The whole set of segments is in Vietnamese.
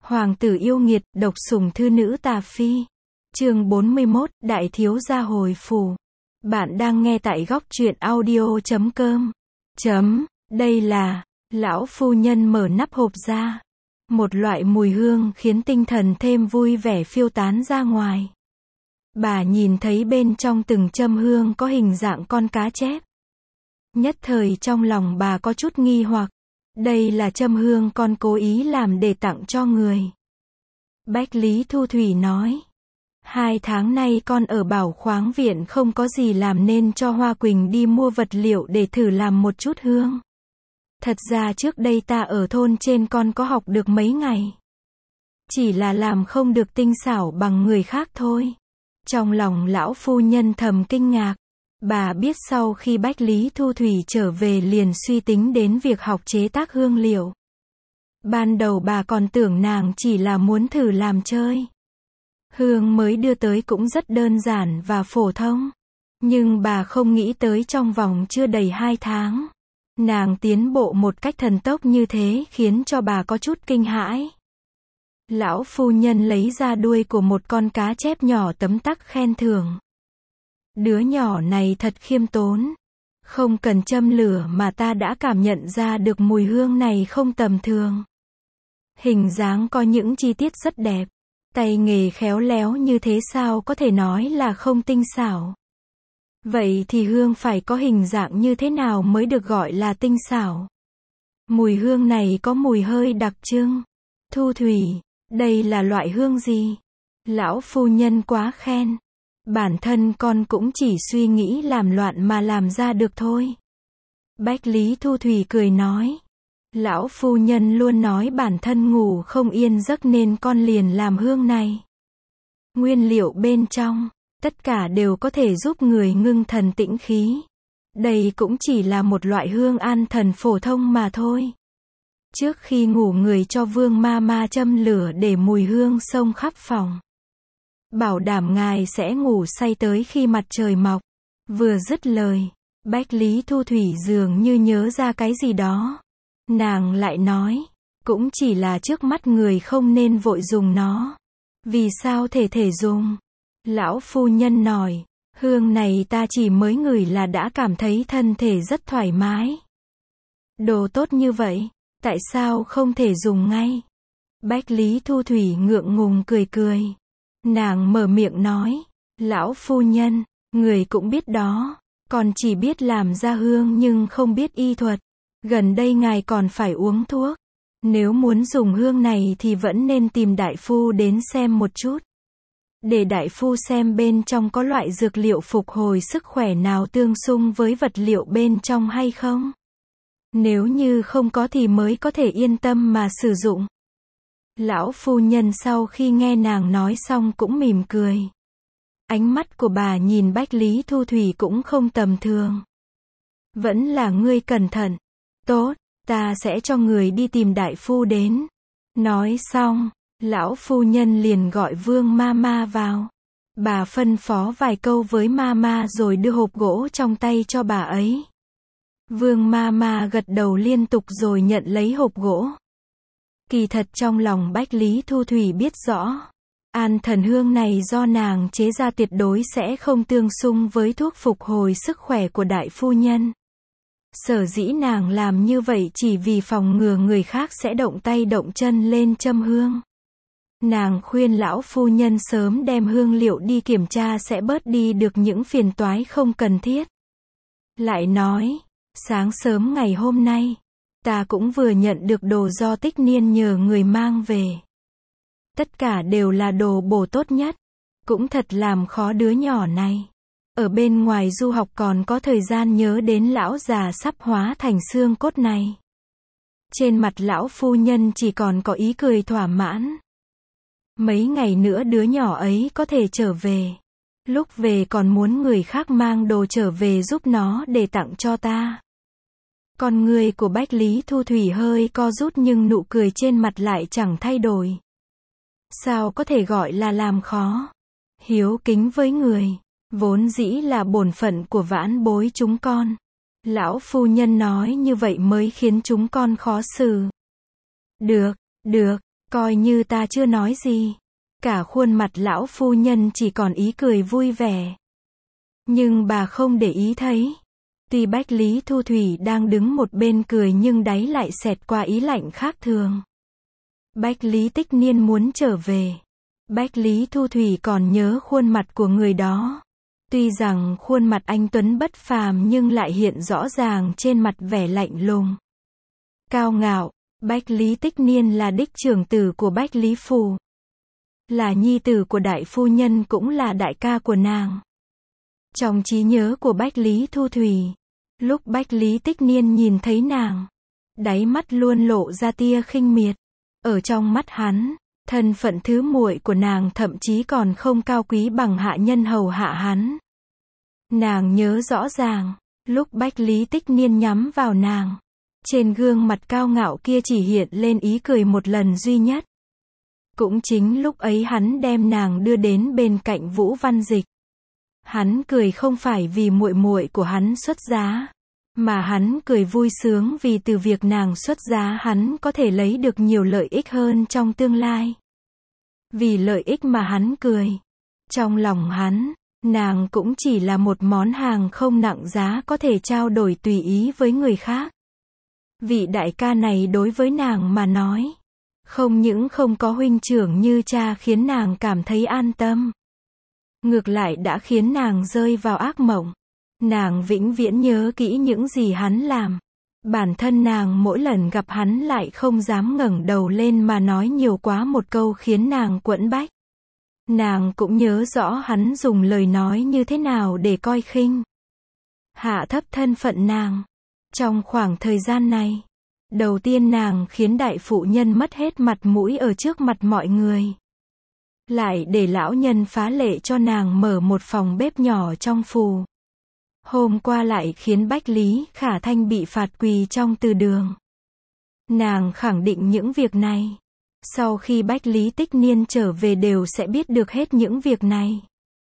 Hoàng tử yêu nghiệt, độc sủng thư nữ tà phi. Chương 41, Đại thiếu gia hồi phủ. Bạn đang nghe tại góc truyện audio.com. Đây là, lão phu nhân mở nắp hộp ra. Một loại mùi hương khiến tinh thần thêm vui vẻ phiêu tán ra ngoài. Bà nhìn thấy bên trong từng châm hương có hình dạng con cá chép. Nhất thời trong lòng bà có chút nghi hoặc. Đây là châm hương con cố ý làm để tặng cho người. Bách Lý Thu Thủy nói. 2 tháng nay con ở Bảo Khoáng Viện không có gì làm nên cho Hoa Quỳnh đi mua vật liệu để thử làm một chút hương. Thật ra trước đây ta ở thôn trên con có học được mấy ngày. Chỉ là làm không được tinh xảo bằng người khác thôi. Trong lòng lão phu nhân thầm kinh ngạc. Bà biết sau khi Bách Lý Thu Thủy trở về liền suy tính đến việc học chế tác hương liệu. Ban đầu bà còn tưởng nàng chỉ là muốn thử làm chơi. Hương mới đưa tới cũng rất đơn giản và phổ thông. Nhưng bà không nghĩ tới trong vòng chưa đầy 2 tháng. Nàng tiến bộ một cách thần tốc như thế khiến cho bà có chút kinh hãi. Lão phu nhân lấy ra đuôi của một con cá chép nhỏ tấm tắc khen thưởng. Đứa nhỏ này thật khiêm tốn. Không cần châm lửa mà ta đã cảm nhận ra được mùi hương này không tầm thường. Hình dáng có những chi tiết rất đẹp. Tay nghề khéo léo như thế sao có thể nói là không tinh xảo. Vậy thì hương phải có hình dạng như thế nào mới được gọi là tinh xảo? Mùi hương này có mùi hơi đặc trưng. Thu Thủy, đây là loại hương gì? Lão phu nhân quá khen. Bản thân con cũng chỉ suy nghĩ làm loạn mà làm ra được thôi. Bách Lý Thu Thủy cười nói. Lão phu nhân luôn nói bản thân ngủ không yên giấc nên con liền làm hương này. Nguyên liệu bên trong, tất cả đều có thể giúp người ngưng thần tĩnh khí. Đây cũng chỉ là một loại hương an thần phổ thông mà thôi. Trước khi ngủ người cho Vương ma ma châm lửa để mùi hương xông khắp phòng. Bảo đảm ngài sẽ ngủ say tới khi mặt trời mọc. Vừa dứt lời, Bách Lý Thu Thủy dường như nhớ ra cái gì đó. Nàng lại nói, cũng chỉ là trước mắt người không nên vội dùng nó. Vì sao thể dùng? Lão phu nhân nói, hương này ta chỉ mới ngửi là đã cảm thấy thân thể rất thoải mái. Đồ tốt như vậy, tại sao không thể dùng ngay? Bách Lý Thu Thủy ngượng ngùng cười. Nàng mở miệng nói, lão phu nhân, người cũng biết đó, còn chỉ biết làm ra hương nhưng không biết y thuật. Gần đây ngài còn phải uống thuốc. Nếu muốn dùng hương này thì vẫn nên tìm đại phu đến xem một chút. Để đại phu xem bên trong có loại dược liệu phục hồi sức khỏe nào tương xung với vật liệu bên trong hay không. Nếu như không có thì mới có thể yên tâm mà sử dụng. Lão phu nhân sau khi nghe nàng nói xong cũng mỉm cười. Ánh mắt của bà nhìn Bách Lý Thu Thủy cũng không tầm thường. Vẫn là ngươi cẩn thận. Tốt, ta sẽ cho người đi tìm đại phu đến. Nói xong, lão phu nhân liền gọi Vương ma ma vào. Bà phân phó vài câu với ma ma rồi đưa hộp gỗ trong tay cho bà ấy. Vương ma ma gật đầu liên tục rồi nhận lấy hộp gỗ. Kỳ thật trong lòng Bách Lý Thu Thủy biết rõ. An thần hương này do nàng chế ra tuyệt đối sẽ không tương xung với thuốc phục hồi sức khỏe của đại phu nhân. Sở dĩ nàng làm như vậy chỉ vì phòng ngừa người khác sẽ động tay động chân lên châm hương. Nàng khuyên lão phu nhân sớm đem hương liệu đi kiểm tra sẽ bớt đi được những phiền toái không cần thiết. Lại nói, sáng sớm ngày hôm nay, ta cũng vừa nhận được đồ do Tích Niên nhờ người mang về. Tất cả đều là đồ bổ tốt nhất. Cũng thật làm khó đứa nhỏ này. Ở bên ngoài du học còn có thời gian nhớ đến lão già sắp hóa thành xương cốt này. Trên mặt lão phu nhân chỉ còn có ý cười thỏa mãn. Mấy ngày nữa đứa nhỏ ấy có thể trở về. Lúc về còn muốn người khác mang đồ trở về giúp nó để tặng cho ta. Con người của Bách Lý Thu Thủy hơi co rút nhưng nụ cười trên mặt lại chẳng thay đổi. Sao có thể gọi là làm khó? Hiếu kính với người, vốn dĩ là bổn phận của vãn bối chúng con. Lão phu nhân nói như vậy mới khiến chúng con khó xử. Được, Coi như ta chưa nói gì. Cả khuôn mặt lão phu nhân chỉ còn ý cười vui vẻ. Nhưng bà không để ý thấy. Tuy Bách Lý Thu Thủy đang đứng một bên cười nhưng đáy lại xẹt qua ý lạnh khác thường. Bách Lý Tích Niên muốn trở về. Bách Lý Thu Thủy còn nhớ khuôn mặt của người đó. Tuy rằng khuôn mặt anh tuấn bất phàm nhưng lại hiện rõ ràng trên mặt vẻ lạnh lùng. Cao ngạo. Bách Lý Tích Niên là đích trưởng tử của Bách Lý Phù. Là nhi tử của đại phu nhân cũng là đại ca của nàng. Trong trí nhớ của Bách Lý Thu Thủy, lúc Bách Lý Tích Niên nhìn thấy nàng, đáy mắt luôn lộ ra tia khinh miệt. Ở trong mắt hắn, thân phận thứ muội của nàng thậm chí còn không cao quý bằng hạ nhân hầu hạ hắn. Nàng nhớ rõ ràng, lúc Bách Lý Tích Niên nhắm vào nàng, trên gương mặt cao ngạo kia chỉ hiện lên ý cười một lần duy nhất. Cũng chính lúc ấy hắn đem nàng đưa đến bên cạnh Vũ Văn Dịch. Hắn cười không phải vì muội muội của hắn xuất giá, mà hắn cười vui sướng vì từ việc nàng xuất giá hắn có thể lấy được nhiều lợi ích hơn trong tương lai. Vì lợi ích mà hắn cười. Trong lòng hắn, nàng cũng chỉ là một món hàng không nặng giá có thể trao đổi tùy ý với người khác. Vị đại ca này đối với nàng mà nói, không những không có huynh trưởng như cha khiến nàng cảm thấy an tâm. Ngược lại đã khiến nàng rơi vào ác mộng. Nàng vĩnh viễn nhớ kỹ những gì hắn làm. Bản thân nàng mỗi lần gặp hắn lại không dám ngẩng đầu lên mà nói nhiều quá một câu khiến nàng quẫn bách. Nàng cũng nhớ rõ hắn dùng lời nói như thế nào để coi khinh, hạ thấp thân phận nàng. Trong khoảng thời gian này, đầu tiên nàng khiến đại phụ nhân mất hết mặt mũi ở trước mặt mọi người. Lại để lão nhân phá lệ cho nàng mở một phòng bếp nhỏ trong phủ. Hôm qua lại khiến Bách Lý Khả Thanh bị phạt quỳ trong từ đường. Nàng khẳng định những việc này, sau khi Bách Lý Tích Niên trở về đều sẽ biết được hết những việc này.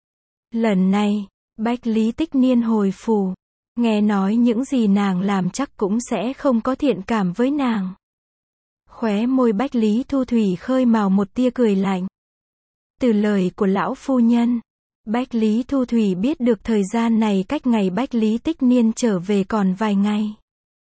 Lần này, Bách Lý Tích Niên hồi phủ, nghe nói những gì nàng làm chắc cũng sẽ không có thiện cảm với nàng. Khóe môi Bách Lý Thu Thủy khơi mào một tia cười lạnh. Từ lời của lão phu nhân, Bách Lý Thu Thủy biết được thời gian này cách ngày Bách Lý Tích Niên trở về còn vài ngày.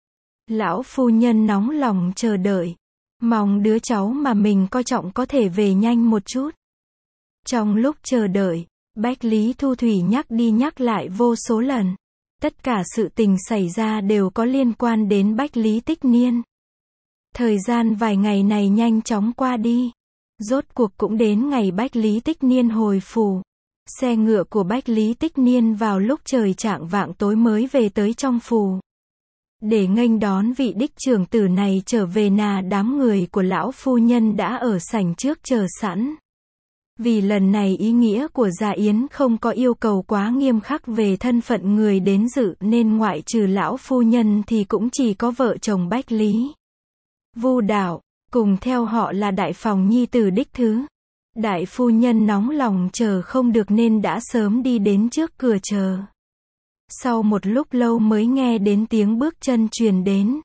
Lão phu nhân nóng lòng chờ đợi, mong đứa cháu mà mình coi trọng có thể về nhanh một chút. Trong lúc chờ đợi, Bách Lý Thu Thủy nhắc đi nhắc lại vô số lần. Tất cả sự tình xảy ra đều có liên quan đến Bách Lý Tích Niên. Thời gian vài ngày này nhanh chóng qua đi. Rốt cuộc cũng đến ngày Bách Lý Tích Niên hồi phủ. Xe ngựa của Bách Lý Tích Niên vào lúc trời chạng vạng tối mới về tới trong phủ. Để nghênh đón vị đích trưởng tử này trở về đám người của lão phu nhân đã ở sảnh trước chờ sẵn. Vì lần này ý nghĩa của gia yến không có yêu cầu quá nghiêm khắc về thân phận người đến dự nên ngoại trừ lão phu nhân thì cũng chỉ có vợ chồng Bách Lý Vu Đạo, cùng theo họ là đại phòng nhi tử đích thứ. Đại phu nhân nóng lòng chờ không được nên đã sớm đi đến trước cửa chờ. Sau một lúc lâu mới nghe đến tiếng bước chân truyền đến.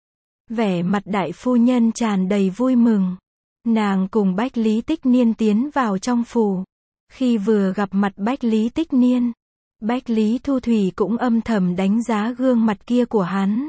Vẻ mặt đại phu nhân tràn đầy vui mừng. Nàng cùng Bách Lý Tích Niên tiến vào trong phủ. Khi vừa gặp mặt Bách Lý Tích Niên, Bách Lý Thu Thủy cũng âm thầm đánh giá gương mặt kia của hắn.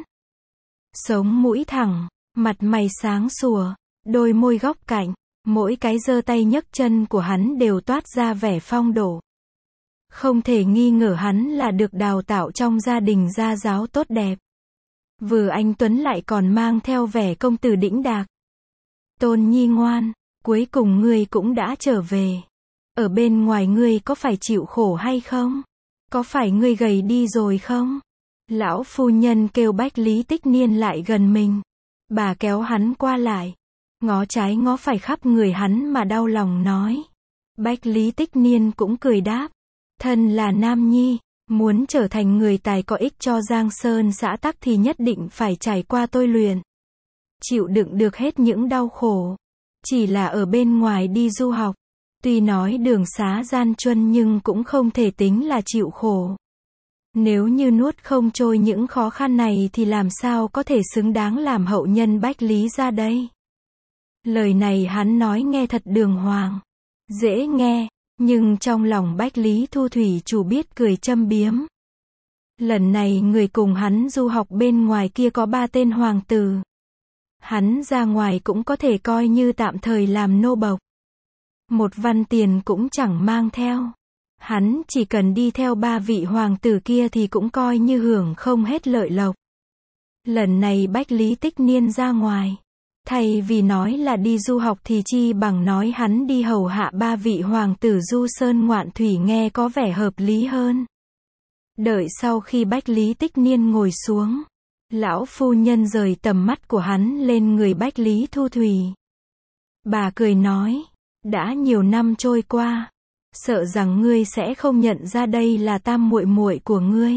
Sống mũi thẳng, mặt mày sáng sủa, đôi môi góc cạnh, mỗi cái giơ tay nhấc chân của hắn đều toát ra vẻ phong độ. Không thể nghi ngờ hắn là được đào tạo trong gia đình gia giáo tốt đẹp. Vừa anh tuấn lại còn mang theo vẻ công tử đĩnh đạc. Tôn nhi ngoan, cuối cùng ngươi cũng đã trở về. Ở bên ngoài ngươi có phải chịu khổ hay không? Có phải ngươi gầy đi rồi không? Lão phu nhân kêu Bách Lý Tích Niên lại gần mình. Bà kéo hắn qua lại, ngó trái ngó phải khắp người hắn mà đau lòng nói. Bách Lý Tích Niên cũng cười đáp. Thân là nam nhi, muốn trở thành người tài có ích cho Giang Sơn xã tắc thì nhất định phải trải qua tôi luyện. Chịu đựng được hết những đau khổ. Chỉ là ở bên ngoài đi du học. Tuy nói đường xá gian truân nhưng cũng không thể tính là chịu khổ. Nếu như nuốt không trôi những khó khăn này thì làm sao có thể xứng đáng làm hậu nhân Bách Lý ra đây. Lời này hắn nói nghe thật đường hoàng, dễ nghe, nhưng trong lòng Bách Lý Thu Thủy chủ biết cười châm biếm. Lần này người cùng hắn du học bên ngoài kia có 3 tên hoàng tử. Hắn ra ngoài cũng có thể coi như tạm thời làm nô bộc. Một văn tiền cũng chẳng mang theo. Hắn chỉ cần đi theo 3 vị hoàng tử kia thì cũng coi như hưởng không hết lợi lộc. Lần này Bách Lý Tích Niên ra ngoài, thay vì nói là đi du học thì chi bằng nói hắn đi hầu hạ 3 vị hoàng tử du sơn ngoạn thủy nghe có vẻ hợp lý hơn. Đợi sau khi Bách Lý Tích Niên ngồi xuống, lão phu nhân rời tầm mắt của hắn lên người Bách Lý Thu Thủy. Bà cười nói, đã nhiều năm trôi qua, sợ rằng ngươi sẽ không nhận ra đây là tam muội muội của ngươi.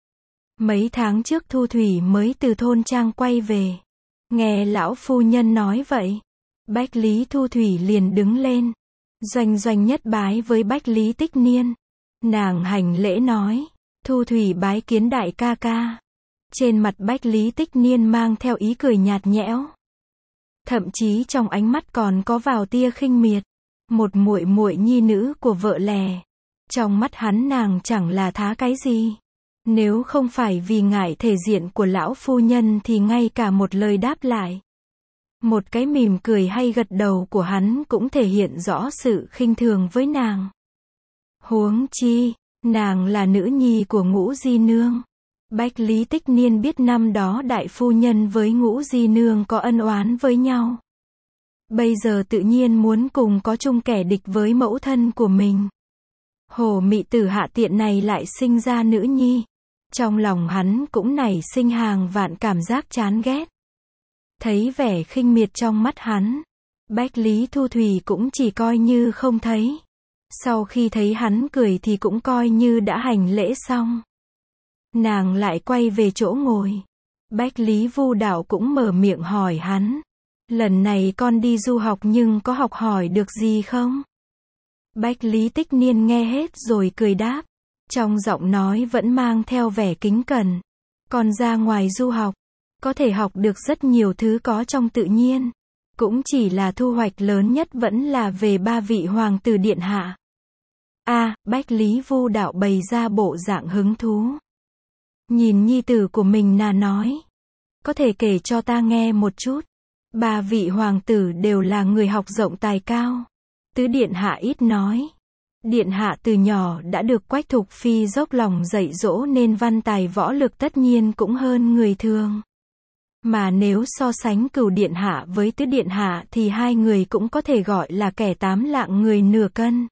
Mấy tháng trước Thu Thủy mới từ thôn trang quay về. Nghe lão phu nhân nói vậy, Bách Lý Thu Thủy liền đứng lên, doanh doanh nhất bái với Bách Lý Tích Niên. Nàng hành lễ nói, Thu Thủy bái kiến đại ca ca. Trên mặt Bách Lý Tích Niên mang theo ý cười nhạt nhẽo. Thậm chí trong ánh mắt còn có vào tia khinh miệt. Một muội muội nhi nữ của vợ lẽ. Trong mắt hắn nàng chẳng là thá cái gì. Nếu không phải vì ngại thể diện của lão phu nhân thì ngay cả một lời đáp lại, một cái mỉm cười hay gật đầu của hắn cũng thể hiện rõ sự khinh thường với nàng. Huống chi, nàng là nữ nhi của Ngũ Di Nương. Bách Lý Tích Niên biết năm đó đại phu nhân với Ngũ Di Nương có ân oán với nhau. Bây giờ tự nhiên muốn cùng có chung kẻ địch với mẫu thân của mình. Hồ mị tử hạ tiện này lại sinh ra nữ nhi. Trong lòng hắn cũng nảy sinh hàng vạn cảm giác chán ghét. Thấy vẻ khinh miệt trong mắt hắn, Bách Lý Thu Thủy cũng chỉ coi như không thấy. Sau khi thấy hắn cười thì cũng coi như đã hành lễ xong. Nàng lại quay về chỗ ngồi. Bách Lý Vu Đạo cũng mở miệng hỏi hắn, lần này con đi du học nhưng có học hỏi được gì không? Bách Lý Tích Niên nghe hết rồi cười đáp. Trong giọng nói vẫn mang theo vẻ kính cẩn. Con ra ngoài du học, có thể học được rất nhiều thứ có trong tự nhiên. Cũng chỉ là thu hoạch lớn nhất vẫn là về 3 vị hoàng tử điện hạ. Bách Lý Vu Đạo bày ra bộ dạng hứng thú. Nhìn nhi tử của mình nói. Có thể kể cho ta nghe một chút. 3 vị hoàng tử đều là người học rộng tài cao. Tứ điện hạ ít nói. Điện hạ từ nhỏ đã được Quách Thục Phi dốc lòng dạy dỗ nên văn tài võ lực tất nhiên cũng hơn người thường. Mà nếu so sánh Cửu điện hạ với Tứ điện hạ thì hai người cũng có thể gọi là kẻ 8 lạng người nửa cân.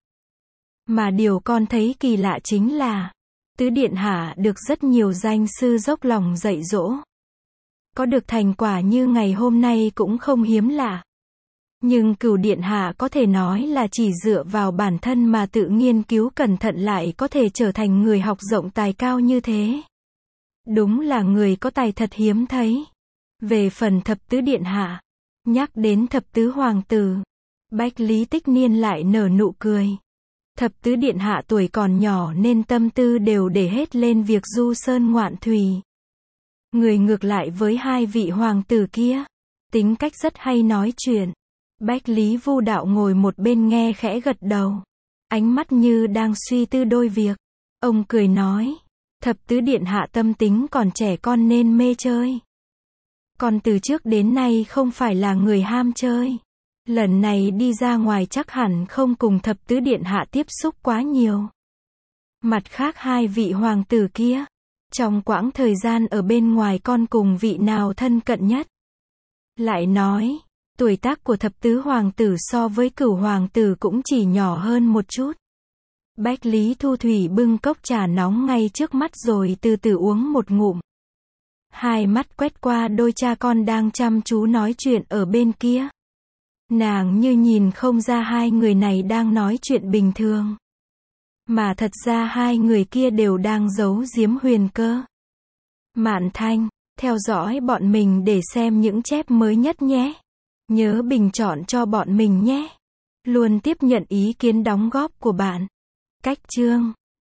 Mà điều con thấy kỳ lạ chính là, Tứ điện hạ được rất nhiều danh sư dốc lòng dạy dỗ. Có được thành quả như ngày hôm nay cũng không hiếm lạ. Nhưng Cửu điện hạ có thể nói là chỉ dựa vào bản thân mà tự nghiên cứu cẩn thận lại có thể trở thành người học rộng tài cao như thế. Đúng là người có tài thật hiếm thấy. Về phần thập tứ điện hạ, nhắc đến thập tứ hoàng tử, Bách Lý Tích Niên lại nở nụ cười. Thập tứ điện hạ tuổi còn nhỏ nên tâm tư đều để hết lên việc du sơn ngoạn thủy. Người ngược lại với 2 vị hoàng tử kia, tính cách rất hay nói chuyện. Bách Lý Vu Đạo ngồi một bên nghe khẽ gật đầu. Ánh mắt như đang suy tư đôi việc. Ông cười nói, thập tứ điện hạ tâm tính còn trẻ con nên mê chơi. Còn từ trước đến nay không phải là người ham chơi. Lần này đi ra ngoài chắc hẳn không cùng thập tứ điện hạ tiếp xúc quá nhiều. Mặt khác 2 vị hoàng tử kia, trong quãng thời gian ở bên ngoài con cùng vị nào thân cận nhất? Lại nói, tuổi tác của thập tứ hoàng tử so với Cửu hoàng tử cũng chỉ nhỏ hơn một chút. Bách Lý Thu Thủy bưng cốc trà nóng ngay trước mắt rồi từ từ uống một ngụm. Hai mắt quét qua đôi cha con đang chăm chú nói chuyện ở bên kia. Nàng như nhìn không ra 2 người này đang nói chuyện bình thường. Mà thật ra 2 người kia đều đang giấu giếm huyền cơ. Mạn Thanh, theo dõi bọn mình để xem những chép mới nhất nhé. Nhớ bình chọn cho bọn mình nhé. Luôn tiếp nhận ý kiến đóng góp của bạn. Cách chương